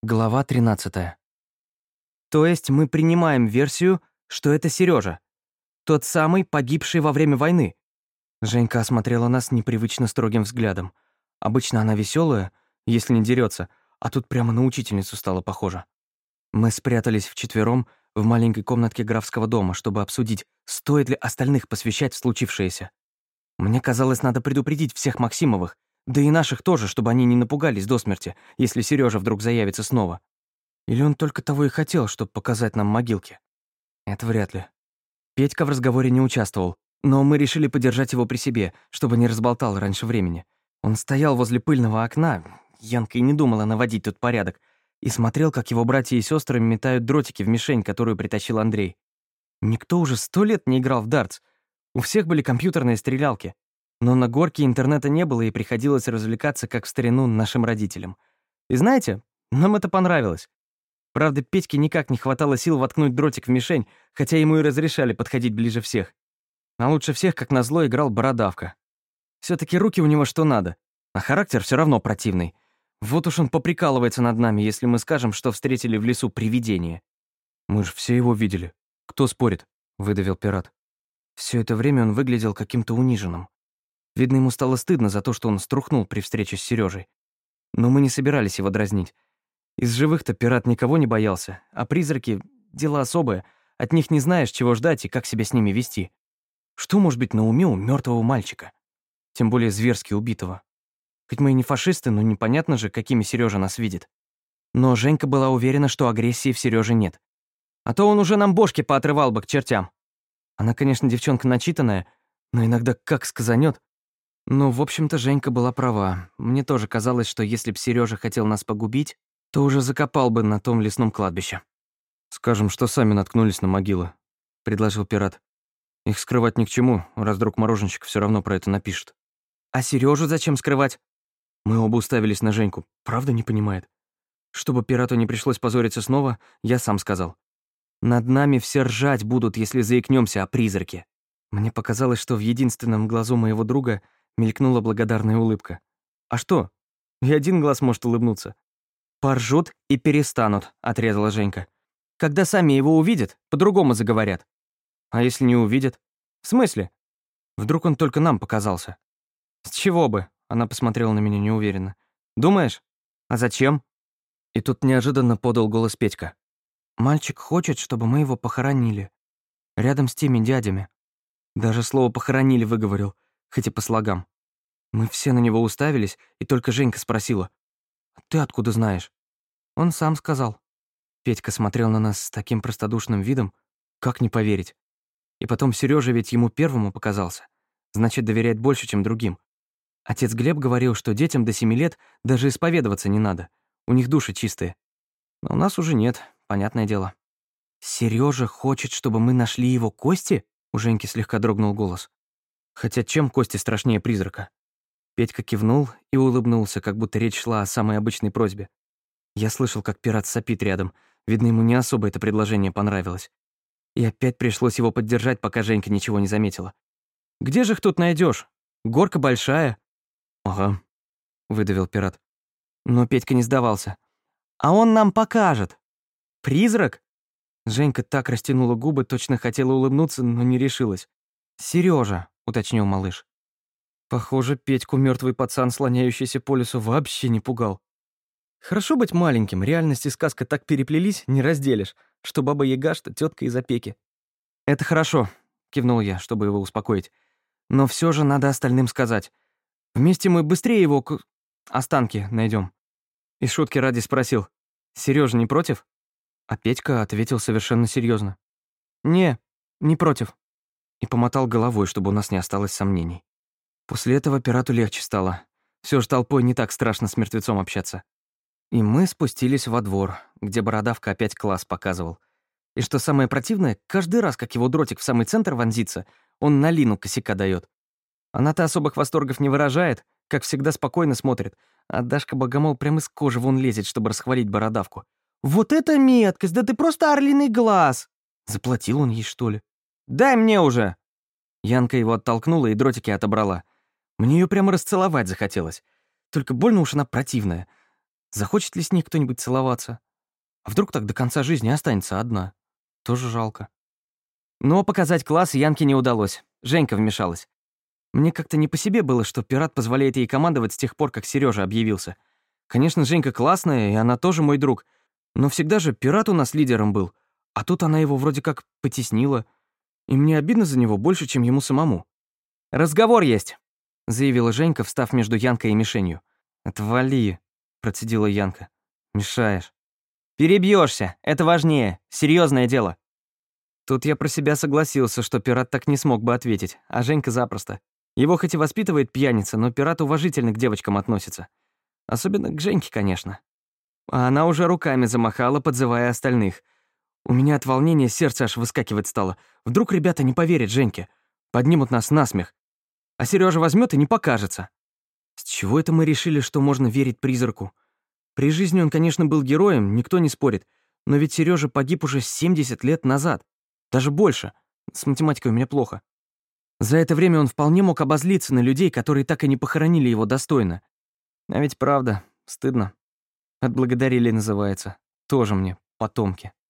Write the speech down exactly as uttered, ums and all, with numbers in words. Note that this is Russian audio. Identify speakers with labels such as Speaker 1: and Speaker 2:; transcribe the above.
Speaker 1: Глава тринадцатая. То есть мы принимаем версию, что это Сережа, тот самый, погибший во время войны. Женька осмотрела нас непривычно строгим взглядом. Обычно она веселая, если не дерется, а тут прямо на учительницу стала похожа. Мы спрятались вчетвером в маленькой комнатке графского дома, чтобы обсудить, стоит ли остальных посвящать в случившееся. Мне казалось, надо предупредить всех Максимовых, да и наших тоже, чтобы они не напугались до смерти, если Сережа вдруг заявится снова. Или он только того и хотел, чтобы показать нам могилки? Это вряд ли. Петька в разговоре не участвовал, но мы решили подержать его при себе, чтобы не разболтал раньше времени. Он стоял возле пыльного окна, Янка и не думала наводить тут порядок, и смотрел, как его братья и сестры метают дротики в мишень, которую притащил Андрей. Никто уже сто лет не играл в дартс. У всех были компьютерные стрелялки. Но на горке интернета не было, и приходилось развлекаться, как в старину, нашим родителям. И знаете, нам это понравилось. Правда, Петьке никак не хватало сил воткнуть дротик в мишень, хотя ему и разрешали подходить ближе всех. А лучше всех, как назло, играл Бородавка. Все-таки руки у него что надо, а характер все равно противный. Вот уж он поприкалывается над нами, если мы скажем, что встретили в лесу привидение. «Мы же все его видели. Кто спорит?» — выдавил пират. Все это время он выглядел каким-то униженным. Видно, ему стало стыдно за то, что он струхнул при встрече с Сережей. Но мы не собирались его дразнить. Из живых-то пират никого не боялся, а призраки — дело особое. От них не знаешь, чего ждать и как себя с ними вести. Что может быть на уме у мертвого мальчика? Тем более зверски убитого. Хоть мы и не фашисты, но непонятно же, какими Сережа нас видит. Но Женька была уверена, что агрессии в Сереже нет. А то он уже нам бошки поотрывал бы к чертям. Она, конечно, девчонка начитанная, но иногда как сказанет. Но, в общем-то, Женька была права. Мне тоже казалось, что если б Сережа хотел нас погубить, то уже закопал бы на том лесном кладбище. «Скажем, что сами наткнулись на могилы», — предложил пират. «Их скрывать ни к чему, раз вдруг Мороженщик все равно про это напишет». «А Сережу зачем скрывать?» Мы оба уставились на Женьку. Правда не понимает. Чтобы пирату не пришлось позориться снова, я сам сказал. «Над нами все ржать будут, если заикнемся о призраке». Мне показалось, что в единственном глазу моего друга мелькнула благодарная улыбка. «А что? И один глаз может улыбнуться». «Поржут и перестанут», — отрезала Женька. «Когда сами его увидят, по-другому заговорят». «А если не увидят?» «В смысле?» «Вдруг он только нам показался?» «С чего бы?» — она посмотрела на меня неуверенно. «Думаешь? А зачем?» И тут неожиданно подал голос Петька. «Мальчик хочет, чтобы мы его похоронили. Рядом с теми дядями». Даже слово «похоронили» выговорил, хоть и по слогам. Мы все на него уставились, и только Женька спросила. «А ты откуда знаешь?» «Он сам сказал». Петька смотрел на нас с таким простодушным видом, как не поверить. И потом Сережа ведь ему первому показался. Значит, доверяет больше, чем другим. Отец Глеб говорил, что детям до семи лет даже исповедоваться не надо. У них души чистые. Но у нас уже нет, понятное дело. «Сережа хочет, чтобы мы нашли его кости?» У Женьки слегка дрогнул голос. Хотя чем кости страшнее призрака? Петька кивнул и улыбнулся, как будто речь шла о самой обычной просьбе. Я слышал, как пират сопит рядом. Видно, ему не особо это предложение понравилось. И опять пришлось его поддержать, пока Женька ничего не заметила. «Где же их тут найдешь? Горка большая». «Ага», — выдавил пират. Но Петька не сдавался. «А он нам покажет». «Призрак?» Женька так растянула губы, точно хотела улыбнуться, но не решилась. «Сережа», — уточнил малыш. Похоже, Петьку мертвый пацан, слоняющийся по лесу, вообще не пугал. Хорошо быть маленьким, реальность и сказка так переплелись, не разделишь, что баба-яга, что тетка из опеки. «Это хорошо», — кивнул я, чтобы его успокоить. «Но все же надо остальным сказать. Вместе мы быстрее его к... останки найдем». И шутки ради спросил. «Сережа не против?» А Петька ответил совершенно серьезно. «Не, не против». И помотал головой, чтобы у нас не осталось сомнений. После этого пирату легче стало. Все же толпой не так страшно с мертвецом общаться. И мы спустились во двор, где Бородавка опять класс показывал. И что самое противное, каждый раз, как его дротик в самый центр вонзится, он на Лину косяка дает. Она-то особых восторгов не выражает, как всегда спокойно смотрит, а Дашка Богомол прямо из кожи вон лезет, чтобы расхвалить Бородавку. «Вот это меткость! Да ты просто орлиный глаз!» Заплатил он ей, что ли? «Дай мне уже!» Янка его оттолкнула и дротики отобрала. Мне ее прямо расцеловать захотелось. Только больно уж она противная. Захочет ли с ней кто-нибудь целоваться? А вдруг так до конца жизни останется одна? Тоже жалко. Но показать класс Янке не удалось. Женька вмешалась. Мне как-то не по себе было, что пират позволяет ей командовать с тех пор, как Сережа объявился. Конечно, Женька классная, и она тоже мой друг. Но всегда же пират у нас лидером был. А тут она его вроде как потеснила. И мне обидно за него больше, чем ему самому. «Разговор есть», — заявила Женька, встав между Янкой и мишенью. «Отвали», — процедила Янка. «Мешаешь». «Перебьешься, это важнее, серьезное дело». Тут я про себя согласился, что пират так не смог бы ответить, а Женька запросто. Его хоть и воспитывает пьяница, но пират уважительно к девочкам относится. Особенно к Женьке, конечно. А она уже руками замахала, подзывая остальных. У меня от волнения сердце аж выскакивать стало. Вдруг ребята не поверят Женьке, поднимут нас на смех. А Сережа возьмет и не покажется. С чего это мы решили, что можно верить призраку? При жизни он, конечно, был героем, никто не спорит. Но ведь Сережа погиб уже семьдесят лет назад. Даже больше. С математикой у меня плохо. За это время он вполне мог обозлиться на людей, которые так и не похоронили его достойно. А ведь правда, стыдно. Отблагодарили, называется. Тоже мне потомки.